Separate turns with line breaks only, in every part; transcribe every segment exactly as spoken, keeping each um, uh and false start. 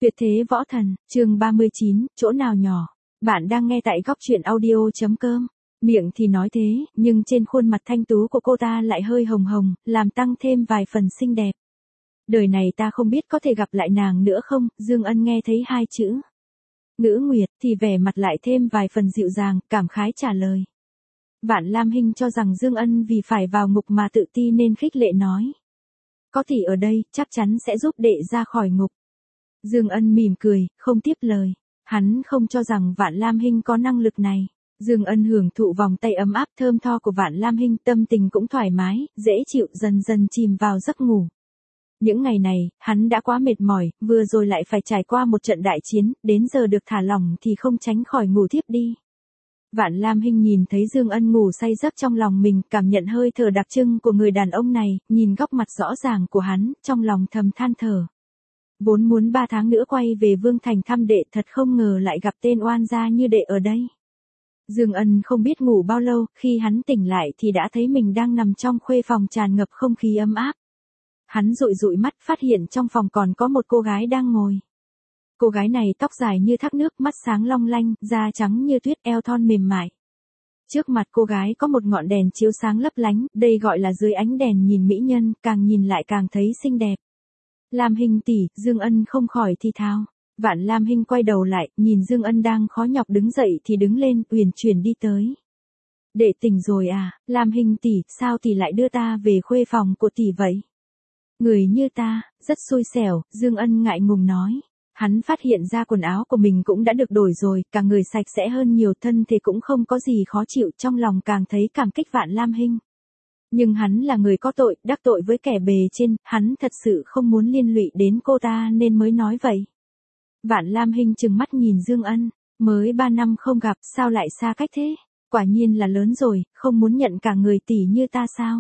Tuyệt thế võ thần, chương ba mươi chín, chỗ nào nhỏ. Bạn đang nghe tại góc truyện audio.com. Miệng thì nói thế, nhưng trên khuôn mặt thanh tú của cô ta lại hơi hồng hồng, làm tăng thêm vài phần xinh đẹp. Đời này ta không biết có thể gặp lại nàng nữa không, Dương Ân nghe thấy hai chữ Ngữ Nguyệt thì vẻ mặt lại thêm vài phần dịu dàng, cảm khái trả lời. Vạn Lam Hinh cho rằng Dương Ân vì phải vào ngục mà tự ti nên khích lệ nói. Có tỷ ở đây, chắc chắn sẽ giúp đệ ra khỏi ngục. Dương Ân mỉm cười, không tiếp lời. Hắn không cho rằng Vạn Lam Hinh có năng lực này. Dương Ân hưởng thụ vòng tay ấm áp thơm tho của Vạn Lam Hinh, tâm tình cũng thoải mái, dễ chịu, dần dần chìm vào giấc ngủ. Những ngày này, hắn đã quá mệt mỏi, vừa rồi lại phải trải qua một trận đại chiến, đến giờ được thả lỏng thì không tránh khỏi ngủ thiếp đi. Vạn Lam Hinh nhìn thấy Dương Ân ngủ say giấc trong lòng mình, cảm nhận hơi thở đặc trưng của người đàn ông này, nhìn góc mặt rõ ràng của hắn, trong lòng thầm than thở. Vốn muốn ba tháng nữa quay về Vương Thành thăm đệ, thật không ngờ lại gặp tên oan gia như đệ ở đây. Dương Ân không biết ngủ bao lâu, khi hắn tỉnh lại thì đã thấy mình đang nằm trong khuê phòng tràn ngập không khí ấm áp. Hắn dụi dụi mắt, phát hiện trong phòng còn có một cô gái đang ngồi. Cô gái này tóc dài như thác nước, mắt sáng long lanh, da trắng như tuyết, eo thon mềm mại. Trước mặt cô gái có một ngọn đèn chiếu sáng lấp lánh, đây gọi là dưới ánh đèn nhìn mỹ nhân, càng nhìn lại càng thấy xinh đẹp. Lam Hinh tỷ, Dương Ân không khỏi thì thào. Vạn Lam Hinh quay đầu lại, nhìn Dương Ân đang khó nhọc đứng dậy thì đứng lên, uyển chuyển đi tới. Đệ tỉnh rồi à, Lam Hinh tỷ, sao tỷ lại đưa ta về khuê phòng của tỷ vậy? Người như ta, rất xui xẻo, Dương Ân ngại ngùng nói. Hắn phát hiện ra quần áo của mình cũng đã được đổi rồi, cả người sạch sẽ hơn nhiều, thân thể cũng không có gì khó chịu, trong lòng càng thấy cảm kích Vạn Lam Hinh. Nhưng hắn là người có tội, đắc tội với kẻ bề trên, hắn thật sự không muốn liên lụy đến cô ta nên mới nói vậy. Vạn Lam Hinh trừng mắt nhìn Dương Ân, mới ba năm không gặp, sao lại xa cách thế? Quả nhiên là lớn rồi, không muốn nhận cả người tỷ như ta sao?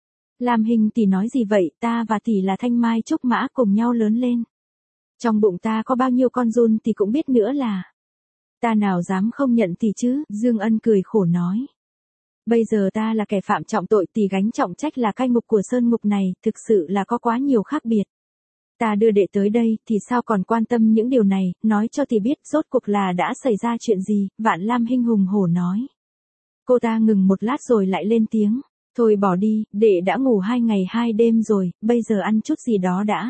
Lam Hinh tỷ nói gì vậy, ta và tỷ là thanh mai trúc mã cùng nhau lớn lên. Trong bụng ta có bao nhiêu con giun tỷ cũng biết nữa là. Ta nào dám không nhận tỷ chứ, Dương Ân cười khổ nói. Bây giờ ta là kẻ phạm trọng tội, tỷ gánh trọng trách là cai ngục của sơn ngục này, thực sự là có quá nhiều khác biệt. Ta đưa đệ tới đây, thì sao còn quan tâm những điều này, nói cho tỷ biết rốt cuộc là đã xảy ra chuyện gì, Vạn Lam Hinh hùng hổ nói. Cô ta ngừng một lát rồi lại lên tiếng, thôi bỏ đi, đệ đã ngủ hai ngày hai đêm rồi, bây giờ ăn chút gì đó đã.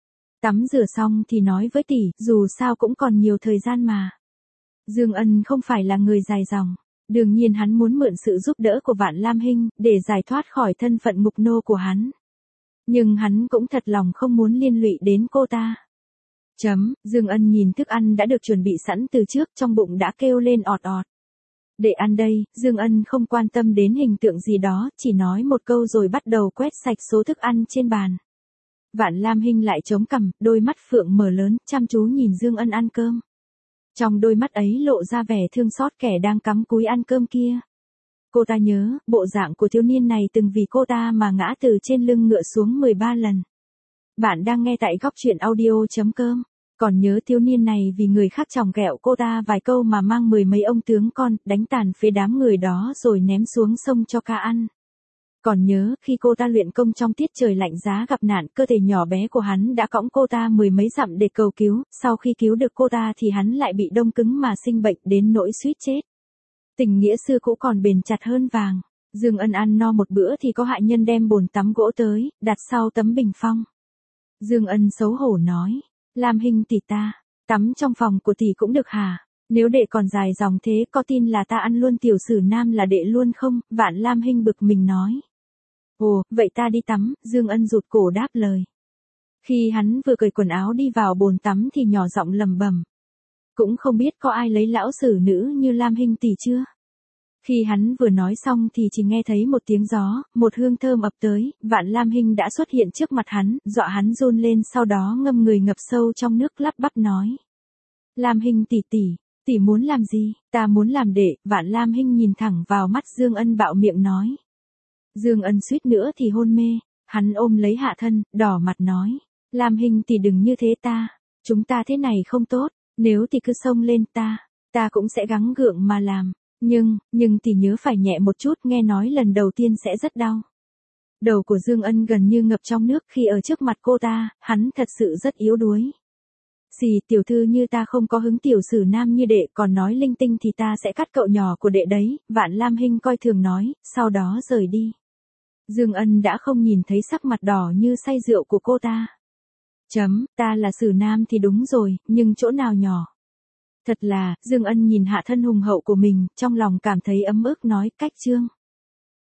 Tắm rửa xong thì nói với tỷ, dù sao cũng còn nhiều thời gian mà. Dương Ân không phải là người dài dòng. Đương nhiên hắn muốn mượn sự giúp đỡ của Vạn Lam Hinh, để giải thoát khỏi thân phận ngục nô của hắn. Nhưng hắn cũng thật lòng không muốn liên lụy đến cô ta. Chấm, Dương Ân nhìn thức ăn đã được chuẩn bị sẵn từ trước, trong bụng đã kêu lên ọt ọt. Để ăn đây, Dương Ân không quan tâm đến hình tượng gì đó, chỉ nói một câu rồi bắt đầu quét sạch số thức ăn trên bàn. Vạn Lam Hinh lại chống cằm, đôi mắt phượng mở lớn, chăm chú nhìn Dương Ân ăn cơm. Trong đôi mắt ấy lộ ra vẻ thương xót kẻ đang cắm cúi ăn cơm kia. Cô ta nhớ, bộ dạng của thiếu niên này từng vì cô ta mà ngã từ trên lưng ngựa xuống mười ba lần. Bạn đang nghe tại góc truyện audio.com. Còn nhớ thiếu niên này vì người khác chòng ghẹo cô ta vài câu mà mang mười mấy ông tướng con, đánh tàn phế đám người đó rồi ném xuống sông cho cá ăn. Còn nhớ khi cô ta luyện công trong tiết trời lạnh giá gặp nạn, cơ thể nhỏ bé của hắn đã cõng cô ta mười mấy dặm để cầu cứu, sau khi cứu được cô ta thì hắn lại bị đông cứng mà sinh bệnh đến nỗi suýt chết. Tình nghĩa xưa cũ còn bền chặt hơn vàng. Dương Ân ăn no một bữa thì có hạ nhân đem bồn tắm gỗ tới, đặt sau tấm bình phong. Dương Ân xấu hổ nói, Lam Hinh tỷ ta, tắm trong phòng của tỷ cũng được hả? Nếu đệ còn dài dòng thế có tin là ta ăn luôn tiểu sử nam là đệ luôn không? Vạn Lam Hinh bực mình nói. Ồ, vậy ta đi tắm, Dương Ân rụt cổ đáp lời. Khi hắn vừa cởi quần áo đi vào bồn tắm thì nhỏ giọng lẩm bẩm. Cũng không biết có ai lấy lão sử nữ như Lam Hinh tỷ chưa? Khi hắn vừa nói xong thì chỉ nghe thấy một tiếng gió, một hương thơm ập tới, Vạn Lam Hinh đã xuất hiện trước mặt hắn, dọa hắn run lên, sau đó ngâm người ngập sâu trong nước lắp bắp nói. Lam Hinh tỷ tỷ, tỷ muốn làm gì? Ta muốn làm đệ, Vạn Lam Hinh nhìn thẳng vào mắt Dương Ân bạo miệng nói. Dương Ân suýt nữa thì hôn mê, hắn ôm lấy hạ thân, đỏ mặt nói. Lam Hinh tỷ đừng như thế ta, chúng ta thế này không tốt, nếu tỷ cứ xông lên ta, ta cũng sẽ gắng gượng mà làm. Nhưng, nhưng tỷ nhớ phải nhẹ một chút, nghe nói lần đầu tiên sẽ rất đau. Đầu của Dương Ân gần như ngập trong nước khi ở trước mặt cô ta, hắn thật sự rất yếu đuối. Xì, tiểu thư như ta không có hứng tiểu sử nam như đệ, còn nói linh tinh thì ta sẽ cắt cậu nhỏ của đệ đấy, Vạn Lam Hinh coi thường nói, sau đó rời đi. Dương Ân đã không nhìn thấy sắc mặt đỏ như say rượu của cô ta. Chấm, ta là sử nam thì đúng rồi, nhưng chỗ nào nhỏ? Thật là, Dương Ân nhìn hạ thân hùng hậu của mình, trong lòng cảm thấy ấm ức nói, cách trương.